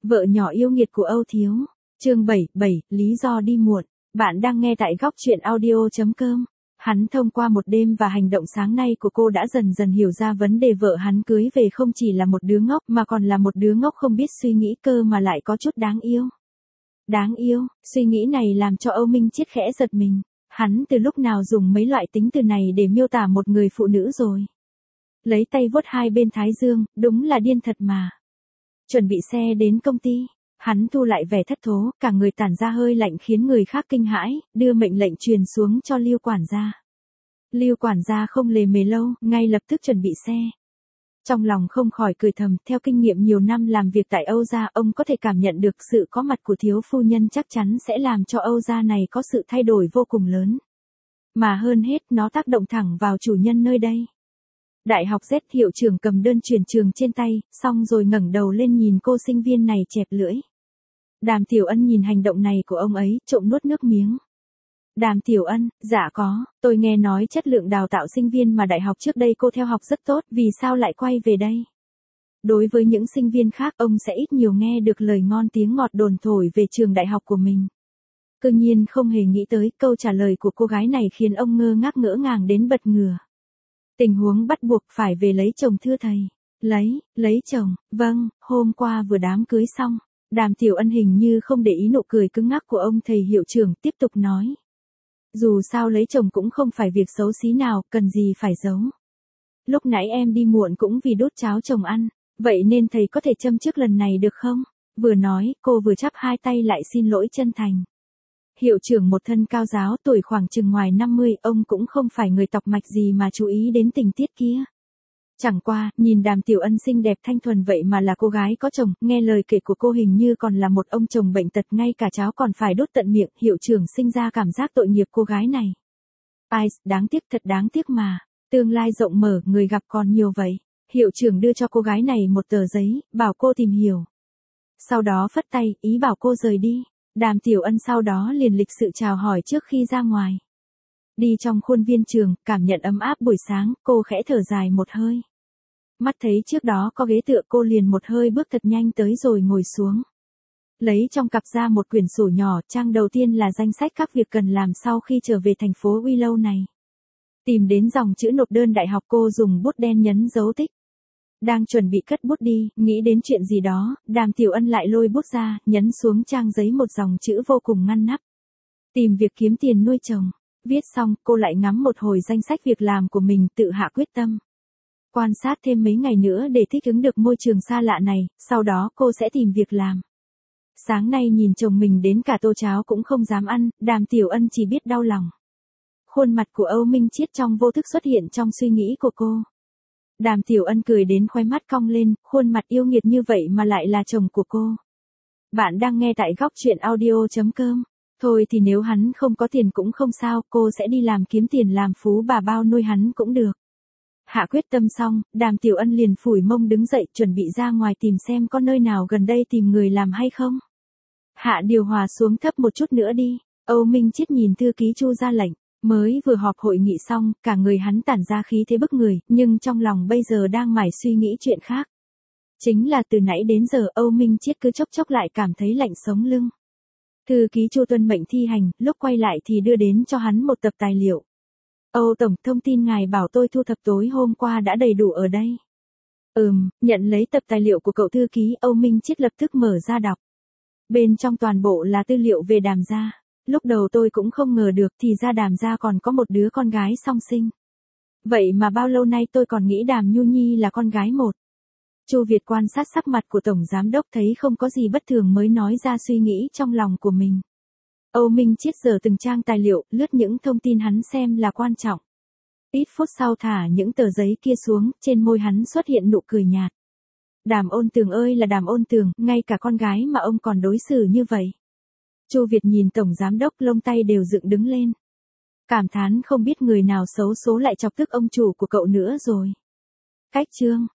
Vợ nhỏ yêu nghiệt của Âu Thiếu. Chương 7, lý do đi muộn. Bạn đang nghe tại góc truyện audio.com. Hắn thông qua một đêm và hành động sáng nay của cô đã dần dần hiểu ra vấn đề vợ hắn cưới về không chỉ là một đứa ngốc mà còn là một đứa ngốc không biết suy nghĩ cơ mà lại có chút đáng yêu. Đáng yêu, suy nghĩ này làm cho Âu Minh Chiết khẽ giật mình. Hắn từ lúc nào dùng mấy loại tính từ này để miêu tả một người phụ nữ rồi. Lấy tay vuốt hai bên thái dương, đúng là điên thật mà. Chuẩn bị xe đến công ty, hắn thu lại vẻ thất thố, cả người tản ra hơi lạnh khiến người khác kinh hãi, đưa mệnh lệnh truyền xuống cho Lưu quản gia. Lưu quản gia không lề mề lâu, ngay lập tức chuẩn bị xe. Trong lòng không khỏi cười thầm, theo kinh nghiệm nhiều năm làm việc tại Âu gia, ông có thể cảm nhận được sự có mặt của thiếu phu nhân chắc chắn sẽ làm cho Âu gia này có sự thay đổi vô cùng lớn. Mà hơn hết nó tác động thẳng vào chủ nhân nơi đây. Đại học Z hiệu trưởng cầm đơn chuyển trường trên tay, xong rồi ngẩng đầu lên nhìn cô sinh viên này chẹp lưỡi. Đàm Tiểu Ân nhìn hành động này của ông ấy, trộm nuốt nước miếng. Đàm Tiểu Ân, dạ có, tôi nghe nói chất lượng đào tạo sinh viên mà đại học trước đây cô theo học rất tốt, vì sao lại quay về đây? Đối với những sinh viên khác ông sẽ ít nhiều nghe được lời ngon tiếng ngọt đồn thổi về trường đại học của mình. Cứ nhiên không hề nghĩ tới câu trả lời của cô gái này khiến ông ngơ ngàng đến bật ngửa. Tình huống bắt buộc phải về lấy chồng thưa thầy. Lấy chồng, vâng, hôm qua vừa đám cưới xong. Đàm Tiểu Ân hình như không để ý nụ cười cứng ngắc của ông thầy hiệu trưởng, tiếp tục nói. Dù sao lấy chồng cũng không phải việc xấu xí nào, cần gì phải giấu. Lúc nãy em đi muộn cũng vì đốt cháo chồng ăn, vậy nên thầy có thể châm trước lần này được không? Vừa nói, cô vừa chắp hai tay lại xin lỗi chân thành. Hiệu trưởng một thân cao giáo, tuổi khoảng chừng ngoài 50, ông cũng không phải người tọc mạch gì mà chú ý đến tình tiết kia. Chẳng qua, nhìn Đàm Tiểu Ân xinh đẹp thanh thuần vậy mà là cô gái có chồng, nghe lời kể của cô hình như còn là một ông chồng bệnh tật, ngay cả cháo còn phải đốt tận miệng, hiệu trưởng sinh ra cảm giác tội nghiệp cô gái này. Ai, đáng tiếc, thật đáng tiếc mà, tương lai rộng mở, người gặp còn nhiều vậy. Hiệu trưởng đưa cho cô gái này một tờ giấy, bảo cô tìm hiểu. Sau đó phất tay, ý bảo cô rời đi. Đàm Tiểu Ân sau đó liền lịch sự chào hỏi trước khi ra ngoài. Đi trong khuôn viên trường, cảm nhận ấm áp buổi sáng, cô khẽ thở dài một hơi. Mắt thấy trước đó có ghế tựa, cô liền một hơi bước thật nhanh tới rồi ngồi xuống. Lấy trong cặp ra một quyển sổ nhỏ, trang đầu tiên là danh sách các việc cần làm sau khi trở về thành phố Willow này. Tìm đến dòng chữ nộp đơn đại học, cô dùng bút đen nhấn dấu tích. Đang chuẩn bị cất bút đi, nghĩ đến chuyện gì đó, Đàm Tiểu Ân lại lôi bút ra, nhấn xuống trang giấy một dòng chữ vô cùng ngăn nắp. Tìm việc kiếm tiền nuôi chồng. Viết xong, cô lại ngắm một hồi danh sách việc làm của mình, tự hạ quyết tâm. Quan sát thêm mấy ngày nữa để thích ứng được môi trường xa lạ này, sau đó cô sẽ tìm việc làm. Sáng nay nhìn chồng mình đến cả tô cháo cũng không dám ăn, Đàm Tiểu Ân chỉ biết đau lòng. Khuôn mặt của Âu Minh Chiết trong vô thức xuất hiện trong suy nghĩ của cô. Đàm Tiểu Ân cười đến khóe mắt cong lên, khuôn mặt yêu nghiệt như vậy mà lại là chồng của cô. Bạn đang nghe tại góc truyện audio.com. Thôi thì nếu hắn không có tiền cũng không sao, cô sẽ đi làm kiếm tiền làm phú bà bao nuôi hắn cũng được. Hạ quyết tâm xong, Đàm Tiểu Ân liền phủi mông đứng dậy, chuẩn bị ra ngoài tìm xem có nơi nào gần đây tìm người làm hay không. Hạ điều hòa xuống thấp một chút nữa đi. Âu Minh Chiết nhìn thư ký Chu ra lệnh. Mới vừa họp hội nghị xong, cả người hắn tản ra khí thế bức người, nhưng trong lòng bây giờ đang mải suy nghĩ chuyện khác. Chính là từ nãy đến giờ Âu Minh Chiết cứ chốc chốc lại cảm thấy lạnh sống lưng. Thư ký Chu tuân mệnh thi hành, lúc quay lại thì đưa đến cho hắn một tập tài liệu. Âu Tổng, thông tin ngài bảo tôi thu thập tối hôm qua đã đầy đủ ở đây. Nhận lấy tập tài liệu của cậu thư ký, Âu Minh Chiết lập tức mở ra đọc. Bên trong toàn bộ là tư liệu về Đàm gia. Lúc đầu tôi cũng không ngờ được thì ra Đàm gia còn có một đứa con gái song sinh. Vậy mà bao lâu nay tôi còn nghĩ Đàm Nhu Nhi là con gái một. Chu Việt quan sát sắc mặt của Tổng Giám đốc thấy không có gì bất thường mới nói ra suy nghĩ trong lòng của mình. Âu Minh Chiết giờ từng trang tài liệu, lướt những thông tin hắn xem là quan trọng. Ít phút sau thả những tờ giấy kia xuống, trên môi hắn xuất hiện nụ cười nhạt. Đàm Ôn Tường ơi là Đàm Ôn Tường, ngay cả con gái mà ông còn đối xử như vậy. Chu Việt nhìn Tổng Giám đốc, lông tay đều dựng đứng lên. Cảm thán không biết người nào xấu số lại chọc tức ông chủ của cậu nữa rồi. Cách chương.